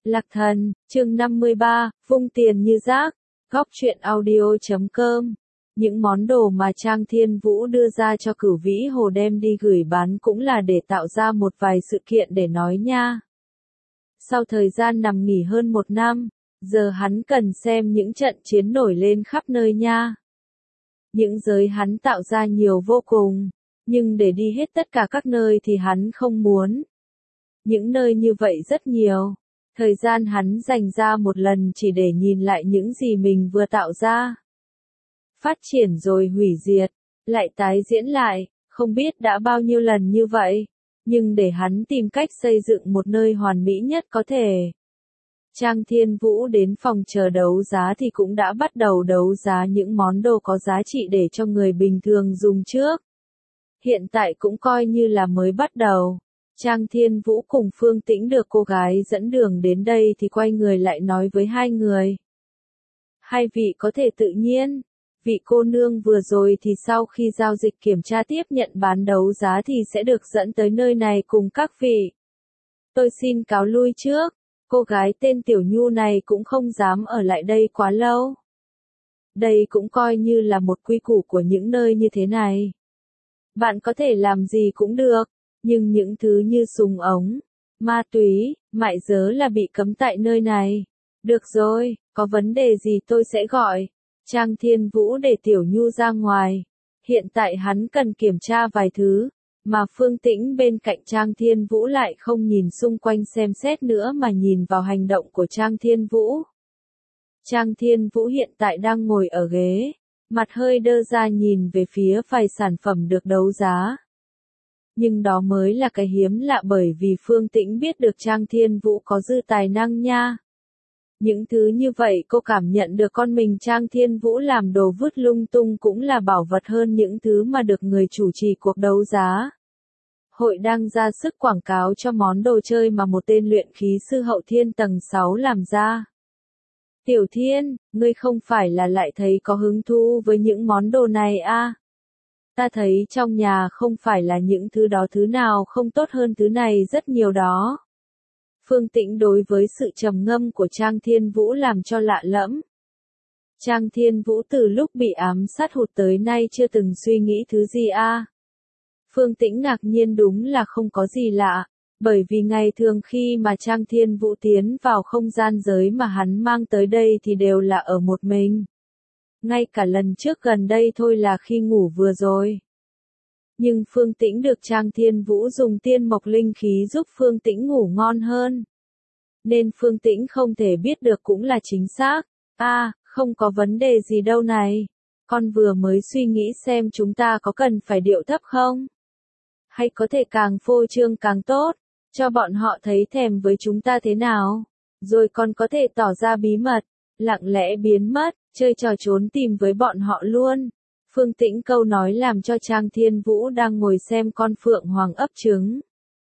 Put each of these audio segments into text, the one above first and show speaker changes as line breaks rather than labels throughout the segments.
Lạc Thần, chương 53, vung tiền như rác, góc truyện audio.com. Những món đồ mà Trang Thiên Vũ đưa ra cho Cửu Vĩ Hồ đem đi gửi bán cũng là để tạo ra một vài sự kiện để nói nha. Sau thời gian nằm nghỉ hơn 1 năm, giờ hắn cần xem những trận chiến nổi lên khắp nơi nha. Những giới hắn tạo ra nhiều vô cùng, nhưng để đi hết tất cả các nơi thì hắn không muốn. Những nơi như vậy rất nhiều. Thời gian hắn dành ra một lần chỉ để nhìn lại những gì mình vừa tạo ra. Phát triển rồi hủy diệt, lại tái diễn lại, không biết đã bao nhiêu lần như vậy, nhưng để hắn tìm cách xây dựng một nơi hoàn mỹ nhất có thể. Trang Thiên Vũ đến phòng chờ đấu giá thì cũng đã bắt đầu đấu giá những món đồ có giá trị để cho người bình thường dùng trước. Hiện tại cũng coi như là mới bắt đầu. Trang Thiên Vũ cùng Phương Tĩnh được cô gái dẫn đường đến đây thì quay người lại nói với hai người. Hai vị có thể tự nhiên. Vị cô nương vừa rồi thì sau khi giao dịch kiểm tra tiếp nhận bán đấu giá thì sẽ được dẫn tới nơi này cùng các vị. Tôi xin cáo lui trước. Cô gái tên Tiểu Nhu này cũng không dám ở lại đây quá lâu. Đây cũng coi như là một quy củ của những nơi như thế này. Bạn có thể làm gì cũng được. Nhưng những thứ như súng ống, ma túy, mại dớ là bị cấm tại nơi này. Được rồi, có vấn đề gì tôi sẽ gọi. Trang Thiên Vũ để Tiểu Nhu ra ngoài. Hiện tại hắn cần kiểm tra vài thứ, mà Phương Tĩnh bên cạnh Trang Thiên Vũ lại không nhìn xung quanh xem xét nữa mà nhìn vào hành động của Trang Thiên Vũ. Trang Thiên Vũ hiện tại đang ngồi ở ghế, mặt hơi đơ ra nhìn về phía vài sản phẩm được đấu giá. Nhưng đó mới là cái hiếm lạ bởi vì Phương Tĩnh biết được Trang Thiên Vũ có dư tài năng nha. Những thứ như vậy cô cảm nhận được con mình Trang Thiên Vũ làm đồ vứt lung tung cũng là bảo vật hơn những thứ mà được người chủ trì cuộc đấu giá. Hội đang ra sức quảng cáo cho món đồ chơi mà một tên luyện khí sư hậu thiên tầng 6 làm ra. Tiểu Thiên, ngươi không phải là lại thấy có hứng thú với những món đồ này à? Ta thấy trong nhà không phải là những thứ đó thứ nào không tốt hơn thứ này rất nhiều đó. Phương Tĩnh đối với sự trầm ngâm của Trang Thiên Vũ làm cho lạ lẫm. Trang Thiên Vũ từ lúc bị ám sát hụt tới nay chưa từng suy nghĩ thứ gì à? Phương Tĩnh ngạc nhiên đúng là không có gì lạ, bởi vì ngày thường khi mà Trang Thiên Vũ tiến vào không gian giới mà hắn mang tới đây thì đều là ở một mình. Ngay cả lần trước gần đây thôi là khi ngủ vừa rồi. Nhưng Phương Tĩnh được Trang Thiên Vũ dùng tiên mộc linh khí giúp Phương Tĩnh ngủ ngon hơn. Nên Phương Tĩnh không thể biết được cũng là chính xác. À, không có vấn đề gì đâu này. Con vừa mới suy nghĩ xem chúng ta có cần phải điệu thấp không? Hay có thể càng phô trương càng tốt, cho bọn họ thấy thèm với chúng ta thế nào? Rồi còn có thể tỏ ra bí mật, lặng lẽ biến mất, chơi trò trốn tìm với bọn họ luôn. Phương Tĩnh câu nói làm cho Trang Thiên Vũ đang ngồi xem con phượng hoàng ấp trứng.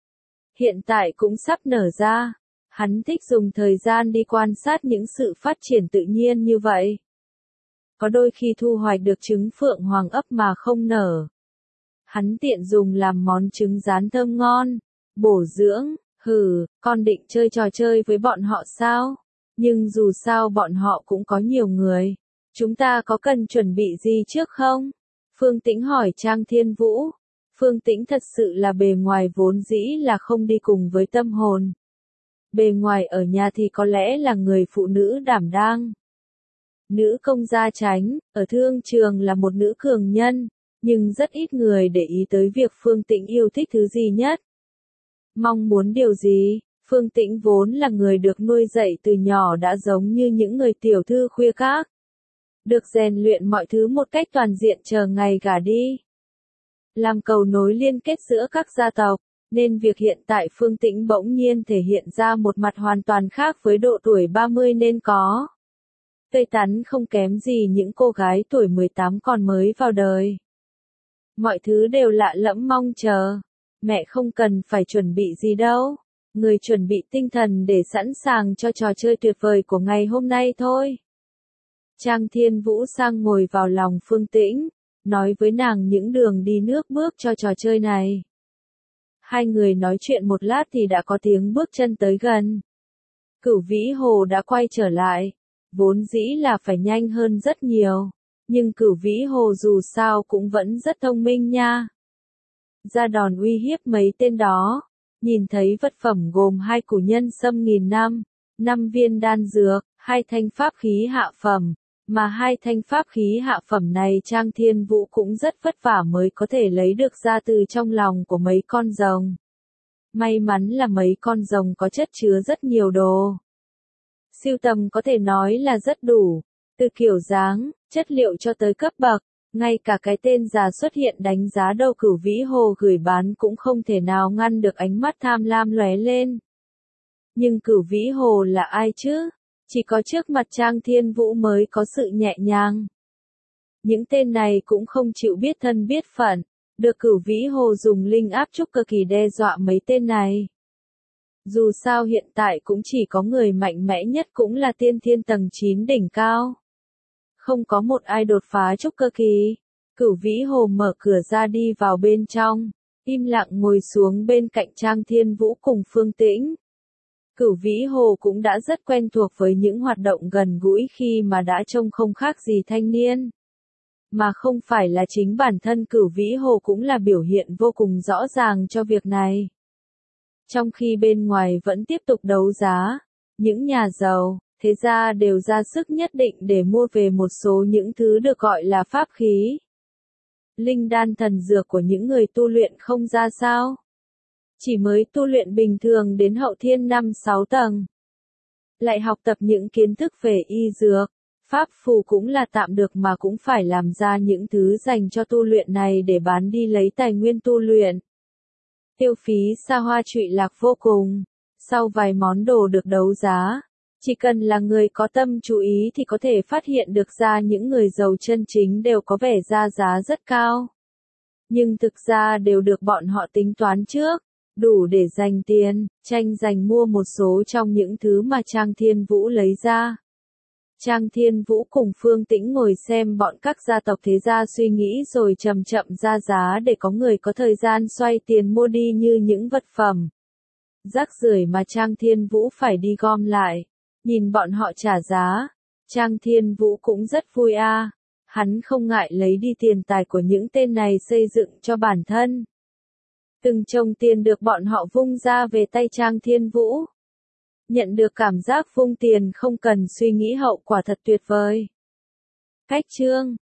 Hiện tại cũng sắp nở ra. Hắn thích dùng thời gian đi quan sát những sự phát triển tự nhiên như vậy. Có đôi khi thu hoạch được trứng phượng hoàng ấp mà không nở. Hắn tiện dùng làm món trứng rán thơm ngon, bổ dưỡng. Con định chơi trò chơi với bọn họ sao? Nhưng dù sao bọn họ cũng có nhiều người. Chúng ta có cần chuẩn bị gì trước không? Phương Tĩnh hỏi Trang Thiên Vũ. Phương Tĩnh thật sự là bề ngoài vốn dĩ là không đi cùng với tâm hồn. Bề ngoài ở nhà thì có lẽ là người phụ nữ đảm đang. Nữ công gia chánh, ở thương trường là một nữ cường nhân, nhưng rất ít người để ý tới việc Phương Tĩnh yêu thích thứ gì nhất. Mong muốn điều gì? Phương Tĩnh vốn là người được nuôi dạy từ nhỏ đã giống như những người tiểu thư khuya các. Được rèn luyện mọi thứ một cách toàn diện chờ ngày gả đi. Làm cầu nối liên kết giữa các gia tộc, nên việc hiện tại Phương Tĩnh bỗng nhiên thể hiện ra một mặt hoàn toàn khác với độ tuổi 30 nên có. Tươi tắn không kém gì những cô gái tuổi 18 còn mới vào đời. Mọi thứ đều lạ lẫm mong chờ. Mẹ không cần phải chuẩn bị gì đâu. Người chuẩn bị tinh thần để sẵn sàng cho trò chơi tuyệt vời của ngày hôm nay thôi. Trang Thiên Vũ sang ngồi vào lòng Phương Tĩnh, nói với nàng những đường đi nước bước cho trò chơi này. Hai người nói chuyện một lát thì đã có tiếng bước chân tới gần. Cửu Vĩ Hồ đã quay trở lại, vốn dĩ là phải nhanh hơn rất nhiều, nhưng Cửu Vĩ Hồ dù sao cũng vẫn rất thông minh nha. Ra đòn uy hiếp mấy tên đó, nhìn thấy vật phẩm gồm 2 củ nhân sâm 1000 năm, 5 viên đan dược, 2 thanh pháp khí hạ phẩm, mà 2 thanh pháp khí hạ phẩm này Trang Thiên Vũ cũng rất vất vả mới có thể lấy được ra từ trong lòng của mấy con rồng. May mắn là mấy con rồng có chất chứa rất nhiều đồ. Sưu tầm có thể nói là rất đủ, từ kiểu dáng, chất liệu cho tới cấp bậc, ngay cả cái tên già xuất hiện đánh giá đâu Cửu Vĩ Hồ gửi bán cũng không thể nào ngăn được ánh mắt tham lam lóe lên. Nhưng Cửu Vĩ Hồ là ai chứ? Chỉ có trước mặt Trang Thiên Vũ mới có sự nhẹ nhàng. Những tên này cũng không chịu biết thân biết phận, được Cửu Vĩ Hồ dùng linh áp trúc cơ kỳ đe dọa mấy tên này. Dù sao hiện tại cũng chỉ có người mạnh mẽ nhất cũng là tiên thiên tầng 9 đỉnh cao. Không có một ai đột phá trúc cơ kỳ. Cửu Vĩ Hồ mở cửa ra đi vào bên trong, im lặng ngồi xuống bên cạnh Trang Thiên Vũ cùng Phương Tĩnh. Cửu Vĩ Hồ cũng đã rất quen thuộc với những hoạt động gần gũi khi mà đã trông không khác gì thanh niên. Mà không phải là chính bản thân Cửu Vĩ Hồ cũng là biểu hiện vô cùng rõ ràng cho việc này. Trong khi bên ngoài vẫn tiếp tục đấu giá, những nhà giàu, thế gia đều ra sức nhất định để mua về một số những thứ được gọi là pháp khí. Linh đan thần dược của những người tu luyện không ra sao. Chỉ mới tu luyện bình thường đến hậu thiên 5-6 tầng. Lại học tập những kiến thức về y dược, pháp phù cũng là tạm được mà cũng phải làm ra những thứ dành cho tu luyện này để bán đi lấy tài nguyên tu luyện. Tiêu phí xa hoa trụy lạc vô cùng. Sau vài món đồ được đấu giá, chỉ cần là người có tâm chú ý thì có thể phát hiện được ra những người giàu chân chính đều có vẻ ra giá rất cao. Nhưng thực ra đều được bọn họ tính toán trước, đủ để dành tiền, tranh giành mua một số trong những thứ mà Trang Thiên Vũ lấy ra. Trang Thiên Vũ cùng Phương Tĩnh ngồi xem bọn các gia tộc thế gia suy nghĩ rồi chậm chậm ra giá để có người có thời gian xoay tiền mua đi như những vật phẩm rác rưởi mà Trang Thiên Vũ phải đi gom lại. Nhìn bọn họ trả giá, Trang Thiên Vũ cũng rất vui a. Hắn không ngại lấy đi tiền tài của những tên này xây dựng cho bản thân. Từng chồng tiền được bọn họ vung ra về tay Trang Thiên Vũ. Nhận được cảm giác vung tiền không cần suy nghĩ hậu quả thật tuyệt vời. Cách chương